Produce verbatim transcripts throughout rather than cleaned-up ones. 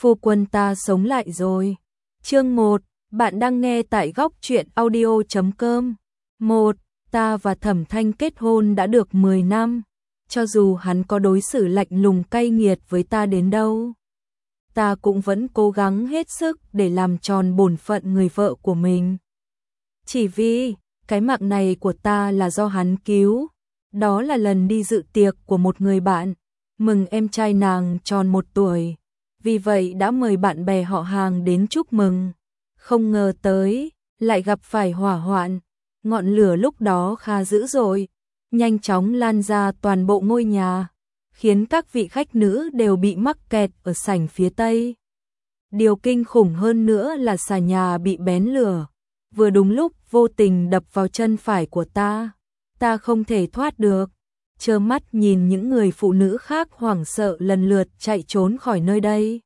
phu quân ta sống lại rồi. Chương một, bạn đang nghe tại góc truyện audio chấm com. một. Ta và Thẩm Thanh kết hôn đã được mười năm. Cho dù hắn có đối xử lạnh lùng cay nghiệt với ta đến đâu, ta cũng vẫn cố gắng hết sức để làm tròn bổn phận người vợ của mình. Chỉ vì cái mạng này của ta là do hắn cứu. Đó là lần đi dự tiệc của một người bạn, mừng em trai nàng tròn một tuổi. Vì vậy đã mời bạn bè họ hàng đến chúc mừng. Không ngờ tới, lại gặp phải hỏa hoạn. Ngọn lửa lúc đó khá dữ dội, nhanh chóng lan ra toàn bộ ngôi nhà, khiến các vị khách nữ đều bị mắc kẹt ở sảnh phía tây. Điều kinh khủng hơn nữa là xà nhà bị bén lửa, vừa đúng lúc vô tình đập vào chân phải của ta. Ta không thể thoát được, trơ mắt nhìn những người phụ nữ khác hoảng sợ lần lượt chạy trốn khỏi nơi đây.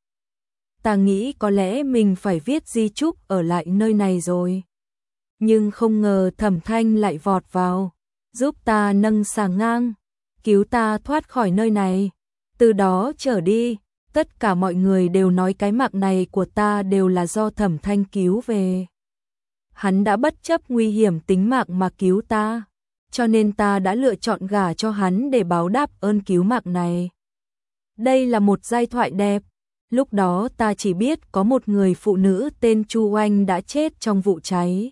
Ta nghĩ có lẽ mình phải viết di chúc ở lại nơi này rồi. Nhưng không ngờ Thẩm Thanh lại vọt vào, giúp ta nâng xà ngang, cứu ta thoát khỏi nơi này. Từ đó trở đi, tất cả mọi người đều nói cái mạng này của ta đều là do Thẩm Thanh cứu về. Hắn đã bất chấp nguy hiểm tính mạng mà cứu ta, cho nên ta đã lựa chọn gả cho hắn để báo đáp ơn cứu mạng này. Đây là một giai thoại đẹp. Lúc đó ta chỉ biết có một người phụ nữ tên Chu Oanh đã chết trong vụ cháy.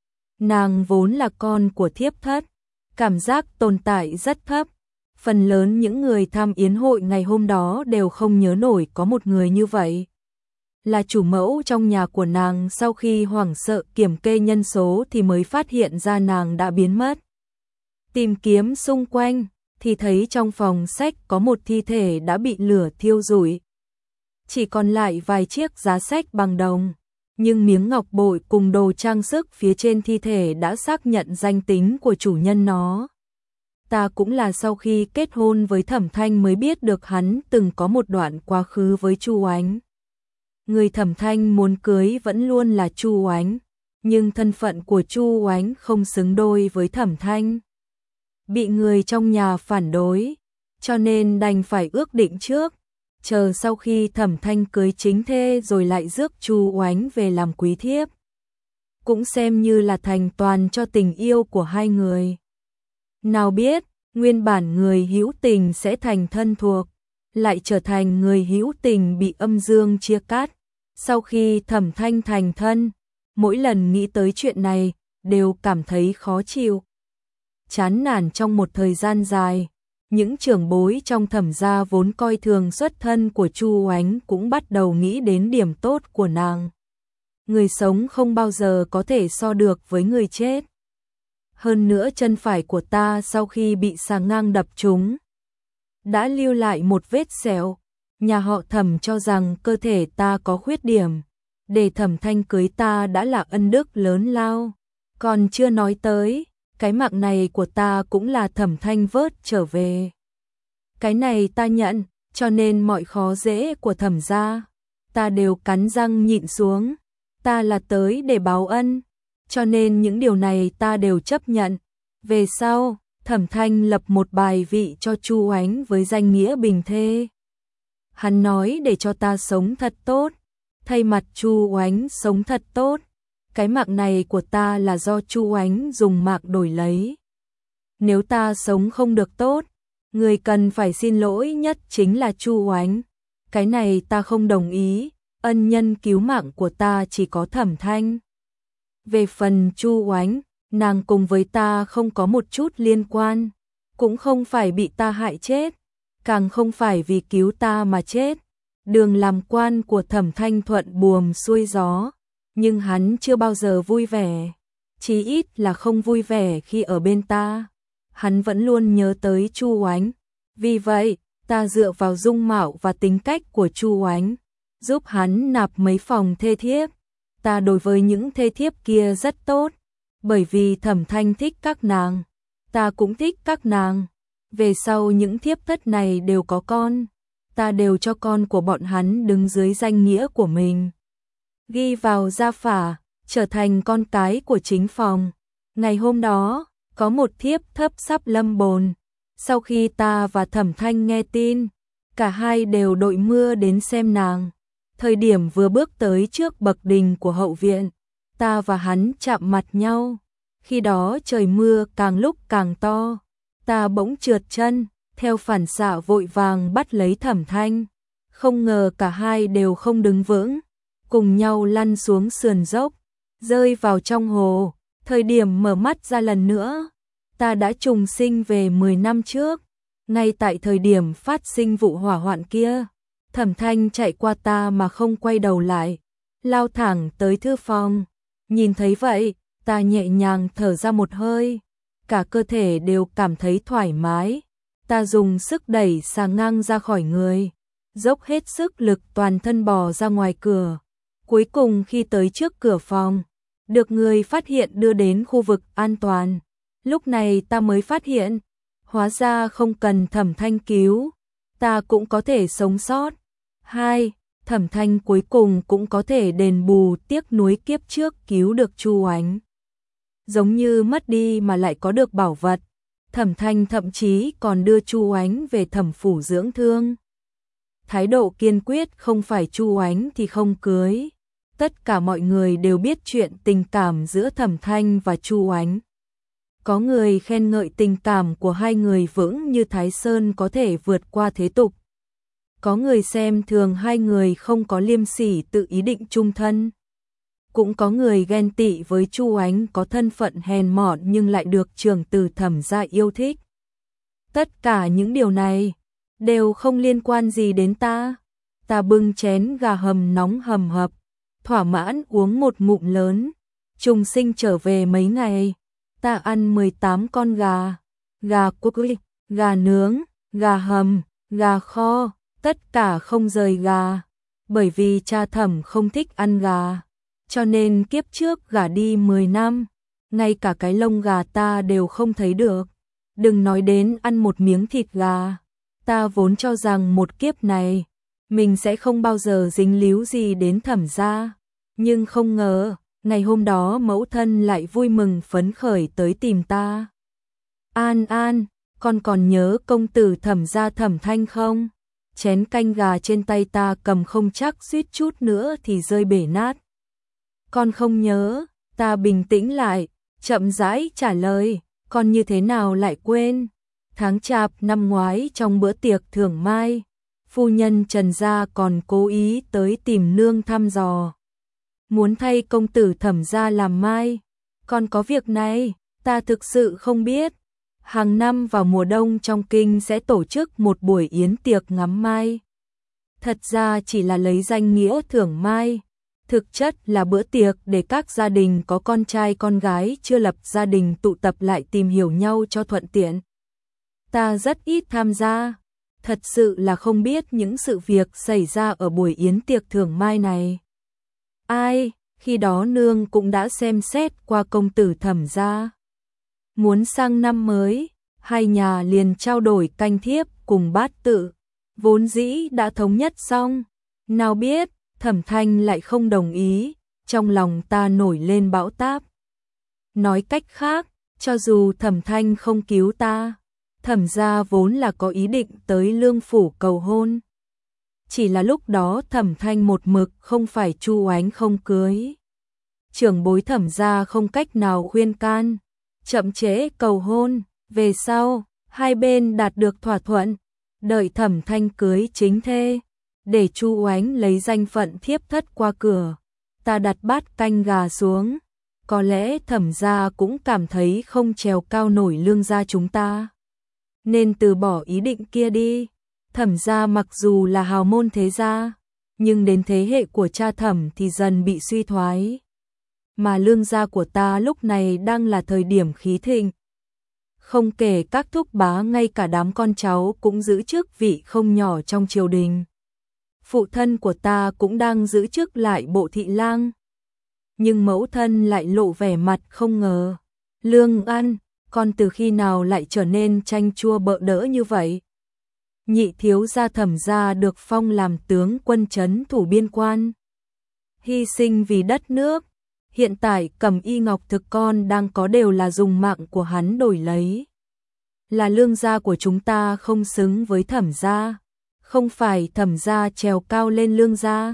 Nàng vốn là con của thiếp thất, cảm giác tồn tại rất thấp. Phần lớn những người tham yến hội ngày hôm đó đều không nhớ nổi có một người như vậy. Là chủ mẫu trong nhà của nàng sau khi hoảng sợ kiểm kê nhân số thì mới phát hiện ra nàng đã biến mất. Tìm kiếm xung quanh thì thấy trong phòng sách có một thi thể đã bị lửa thiêu rụi. Chỉ còn lại vài chiếc giá sách bằng đồng, nhưng miếng ngọc bội cùng đồ trang sức phía trên thi thể đã xác nhận danh tính của chủ nhân nó. Ta cũng là sau khi kết hôn với Thẩm Thanh mới biết được hắn từng có một đoạn quá khứ với Chu Oánh. Người Thẩm Thanh muốn cưới vẫn luôn là Chu Oánh, nhưng thân phận của Chu Oánh không xứng đôi với Thẩm Thanh. Bị người trong nhà phản đối, cho nên đành phải ước định trước, chờ sau khi Thẩm Thanh cưới chính thê rồi lại rước Chu Oánh về làm quý thiếp. Cũng xem như là thành toàn cho tình yêu của hai người. Nào biết, nguyên bản người hữu tình sẽ thành thân thuộc, lại trở thành người hữu tình bị âm dương chia cắt. Sau khi Thẩm Thanh thành thân, mỗi lần nghĩ tới chuyện này, đều cảm thấy khó chịu. Chán nản trong một thời gian dài, những trưởng bối trong Thẩm gia vốn coi thường xuất thân của Chu Oánh cũng bắt đầu nghĩ đến điểm tốt của nàng. Người sống không bao giờ có thể so được với người chết. Hơn nữa chân phải của ta sau khi bị xà ngang đập trúng, đã lưu lại một vết sẹo. Nhà họ Thẩm cho rằng cơ thể ta có khuyết điểm, để Thẩm Thanh cưới ta đã là ân đức lớn lao. Còn chưa nói tới, cái mạng này của ta cũng là Thẩm Thanh vớt trở về. Cái này ta nhận, cho nên mọi khó dễ của Thẩm gia, ta đều cắn răng nhịn xuống. Ta là tới để báo ân, cho nên những điều này ta đều chấp nhận. Về sau, Thẩm Thanh lập một bài vị cho Chu Oánh với danh nghĩa bình thê. Hắn nói để cho ta sống thật tốt, thay mặt Chu Oánh sống thật tốt. Cái mạng này của ta là do Chu Oánh dùng mạng đổi lấy. Nếu ta sống không được tốt, người cần phải xin lỗi nhất chính là Chu Oánh. Cái này ta không đồng ý, ân nhân cứu mạng của ta chỉ có Thẩm Thanh. Về phần Chu Oánh, nàng cùng với ta không có một chút liên quan, cũng không phải bị ta hại chết, càng không phải vì cứu ta mà chết. Đường làm quan của Thẩm Thanh thuận buồm xuôi gió, nhưng hắn chưa bao giờ vui vẻ, chí ít là không vui vẻ khi ở bên ta. Hắn vẫn luôn nhớ tới Chu Oánh, vì vậy ta dựa vào dung mạo và tính cách của Chu Oánh, giúp hắn nạp mấy phòng thê thiếp. Ta đối với những thê thiếp kia rất tốt, bởi vì Thẩm Thanh thích các nàng, ta cũng thích các nàng. Về sau những thiếp thất này đều có con, ta đều cho con của bọn hắn đứng dưới danh nghĩa của mình, ghi vào gia phả, trở thành con cái của chính phòng. Ngày hôm đó, có một thiếp thất sắp lâm bồn. Sau khi ta và Thẩm Thanh nghe tin, cả hai đều đội mưa đến xem nàng. Thời điểm vừa bước tới trước bậc đình của hậu viện, ta và hắn chạm mặt nhau. Khi đó trời mưa càng lúc càng to, ta bỗng trượt chân, theo phản xạ vội vàng bắt lấy Thẩm Thanh. Không ngờ cả hai đều không đứng vững, cùng nhau lăn xuống sườn dốc, rơi vào trong hồ. Thời điểm mở mắt ra lần nữa, ta đã trùng sinh về mười năm trước. Ngay tại thời điểm phát sinh vụ hỏa hoạn kia, Thẩm Thanh chạy qua ta mà không quay đầu lại, lao thẳng tới thư phòng. Nhìn thấy vậy, ta nhẹ nhàng thở ra một hơi, cả cơ thể đều cảm thấy thoải mái. Ta dùng sức đẩy xà ngang ra khỏi người, dốc hết sức lực toàn thân bò ra ngoài cửa. Cuối cùng khi tới trước cửa phòng, được người phát hiện đưa đến khu vực an toàn. Lúc này ta mới phát hiện, hóa ra không cần Thẩm Thanh cứu, ta cũng có thể sống sót. Hai, Thẩm Thanh cuối cùng cũng có thể đền bù tiếc nuối kiếp trước cứu được Chu Ánh. Giống như mất đi mà lại có được bảo vật, Thẩm Thanh thậm chí còn đưa Chu Ánh về Thẩm phủ dưỡng thương. Thái độ kiên quyết không phải Chu Ánh thì không cưới. Tất cả mọi người đều biết chuyện tình cảm giữa Thẩm Thanh và Chu Ánh. Có người khen ngợi tình cảm của hai người vững như Thái Sơn có thể vượt qua thế tục. Có người xem thường hai người không có liêm sỉ tự ý định chung thân. Cũng có người ghen tị với Chu Ánh có thân phận hèn mọn nhưng lại được trưởng tử Thẩm gia yêu thích. Tất cả những điều này đều không liên quan gì đến ta. Ta bưng chén gà hầm nóng hầm hập, thỏa mãn uống một ngụm lớn. Trùng sinh trở về mấy ngày, ta ăn mười tám con gà, gà cuốc, gà nướng, gà hầm, gà kho, tất cả không rời gà. Bởi vì cha Thẩm không thích ăn gà, cho nên kiếp trước gả đi mười năm, ngay cả cái lông gà ta đều không thấy được. Đừng nói đến ăn một miếng thịt gà. Ta vốn cho rằng một kiếp này, mình sẽ không bao giờ dính líu gì đến Thẩm gia. Nhưng không ngờ, ngày hôm đó mẫu thân lại vui mừng phấn khởi tới tìm ta. An An, con còn nhớ công tử Thẩm gia Thẩm Thanh không? Chén canh gà trên tay ta cầm không chắc suýt chút nữa thì rơi bể nát. Con không nhớ, ta bình tĩnh lại, chậm rãi trả lời, con như thế nào lại quên? Tháng Chạp năm ngoái trong bữa tiệc thưởng mai, phu nhân Trần gia còn cố ý tới tìm nương thăm dò. Muốn thay công tử Thẩm gia làm mai. Còn có việc này, ta thực sự không biết. Hàng năm vào mùa đông trong kinh sẽ tổ chức một buổi yến tiệc ngắm mai. Thật ra chỉ là lấy danh nghĩa thưởng mai. Thực chất là bữa tiệc để các gia đình có con trai con gái chưa lập gia đình tụ tập lại tìm hiểu nhau cho thuận tiện. Ta rất ít tham gia, thật sự là không biết những sự việc xảy ra ở buổi yến tiệc thưởng mai này. Ai, khi đó nương cũng đã xem xét qua công tử Thẩm gia. Muốn sang năm mới, hai nhà liền trao đổi canh thiếp cùng bát tự, vốn dĩ đã thống nhất xong. Nào biết, Thẩm Thanh lại không đồng ý, trong lòng ta nổi lên bão táp. Nói cách khác, cho dù Thẩm Thanh không cứu ta, Thẩm gia vốn là có ý định tới Lương phủ cầu hôn. Chỉ là lúc đó Thẩm Thanh một mực không phải Chu Ánh không cưới. Trưởng bối Thẩm gia không cách nào khuyên can, chậm trễ cầu hôn. Về sau, hai bên đạt được thỏa thuận, đợi Thẩm Thanh cưới chính thê, để Chu Ánh lấy danh phận thiếp thất qua cửa. Ta đặt bát canh gà xuống, có lẽ Thẩm gia cũng cảm thấy không trèo cao nổi Lương gia chúng ta, nên từ bỏ ý định kia đi. Thẩm gia mặc dù là hào môn thế gia, nhưng đến thế hệ của cha Thẩm thì dần bị suy thoái. Mà Lương gia của ta lúc này đang là thời điểm khí thịnh. Không kể các thúc bá, ngay cả đám con cháu cũng giữ chức vị không nhỏ trong triều đình. Phụ thân của ta cũng đang giữ chức lại bộ thị lang. Nhưng mẫu thân lại lộ vẻ mặt không ngờ. Lương An, con từ khi nào lại trở nên chanh chua bợ đỡ như vậy? Nhị thiếu gia Thẩm gia được phong làm tướng quân trấn thủ biên quan, hy sinh vì đất nước. Hiện tại Cẩm Y Ngọc Thực con đang có đều là dùng mạng của hắn đổi lấy. Là Lương gia của chúng ta không xứng với Thẩm gia, không phải Thẩm gia trèo cao lên Lương gia.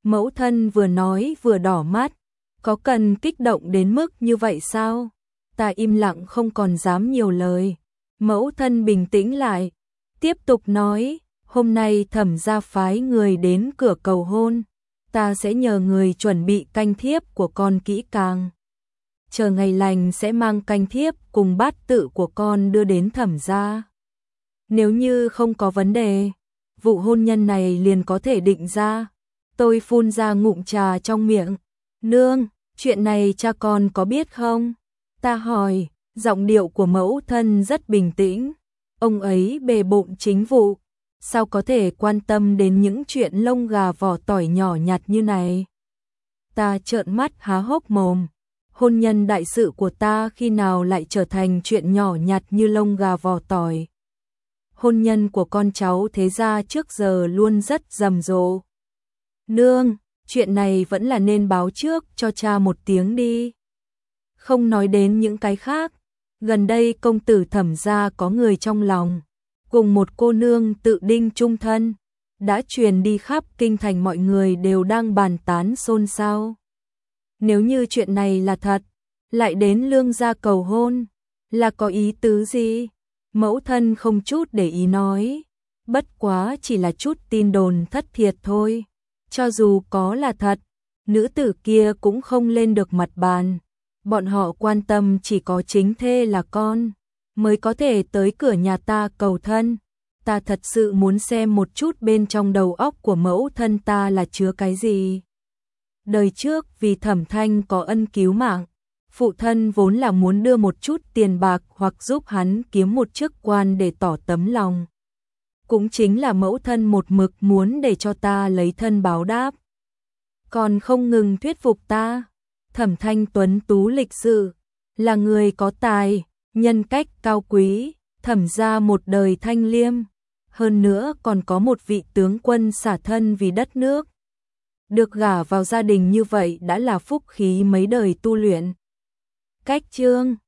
Mẫu thân vừa nói vừa đỏ mắt, có cần kích động đến mức như vậy sao? Ta im lặng không còn dám nhiều lời. Mẫu thân bình tĩnh lại, tiếp tục nói, hôm nay Thẩm gia phái người đến cửa cầu hôn, ta sẽ nhờ người chuẩn bị canh thiếp của con kỹ càng. Chờ ngày lành sẽ mang canh thiếp cùng bát tự của con đưa đến Thẩm gia. Nếu như không có vấn đề, vụ hôn nhân này liền có thể định ra. Tôi phun ra ngụm trà trong miệng. Nương, chuyện này cha con có biết không? Ta hỏi, giọng điệu của mẫu thân rất bình tĩnh. Ông ấy bề bộn chính vụ, sao có thể quan tâm đến những chuyện lông gà vỏ tỏi nhỏ nhặt như này? Ta trợn mắt há hốc mồm. Hôn nhân đại sự của ta khi nào lại trở thành chuyện nhỏ nhặt như lông gà vỏ tỏi? Hôn nhân của con cháu thế gia trước giờ luôn rất rầm rộ. Nương, chuyện này vẫn là nên báo trước cho cha một tiếng đi. Không nói đến những cái khác, gần đây công tử Thẩm gia có người trong lòng, cùng một cô nương tự đinh chung thân, đã truyền đi khắp kinh thành, mọi người đều đang bàn tán xôn xao. Nếu như chuyện này là thật, lại đến Lương gia cầu hôn, là có ý tứ gì? Mẫu thân không chút để ý nói, bất quá chỉ là chút tin đồn thất thiệt thôi. Cho dù có là thật, nữ tử kia cũng không lên được mặt bàn. Bọn họ quan tâm chỉ có chính thê là con, mới có thể tới cửa nhà ta cầu thân. Ta thật sự muốn xem một chút bên trong đầu óc của mẫu thân ta là chứa cái gì. Đời trước vì Thẩm Thanh có ân cứu mạng, phụ thân vốn là muốn đưa một chút tiền bạc hoặc giúp hắn kiếm một chức quan để tỏ tấm lòng. Cũng chính là mẫu thân một mực muốn để cho ta lấy thân báo đáp. Còn không ngừng thuyết phục ta. Thẩm Thanh tuấn tú lịch sự, là người có tài, nhân cách cao quý, Thẩm gia một đời thanh liêm, hơn nữa còn có một vị tướng quân xả thân vì đất nước. Được gả vào gia đình như vậy đã là phúc khí mấy đời tu luyện. Cách chương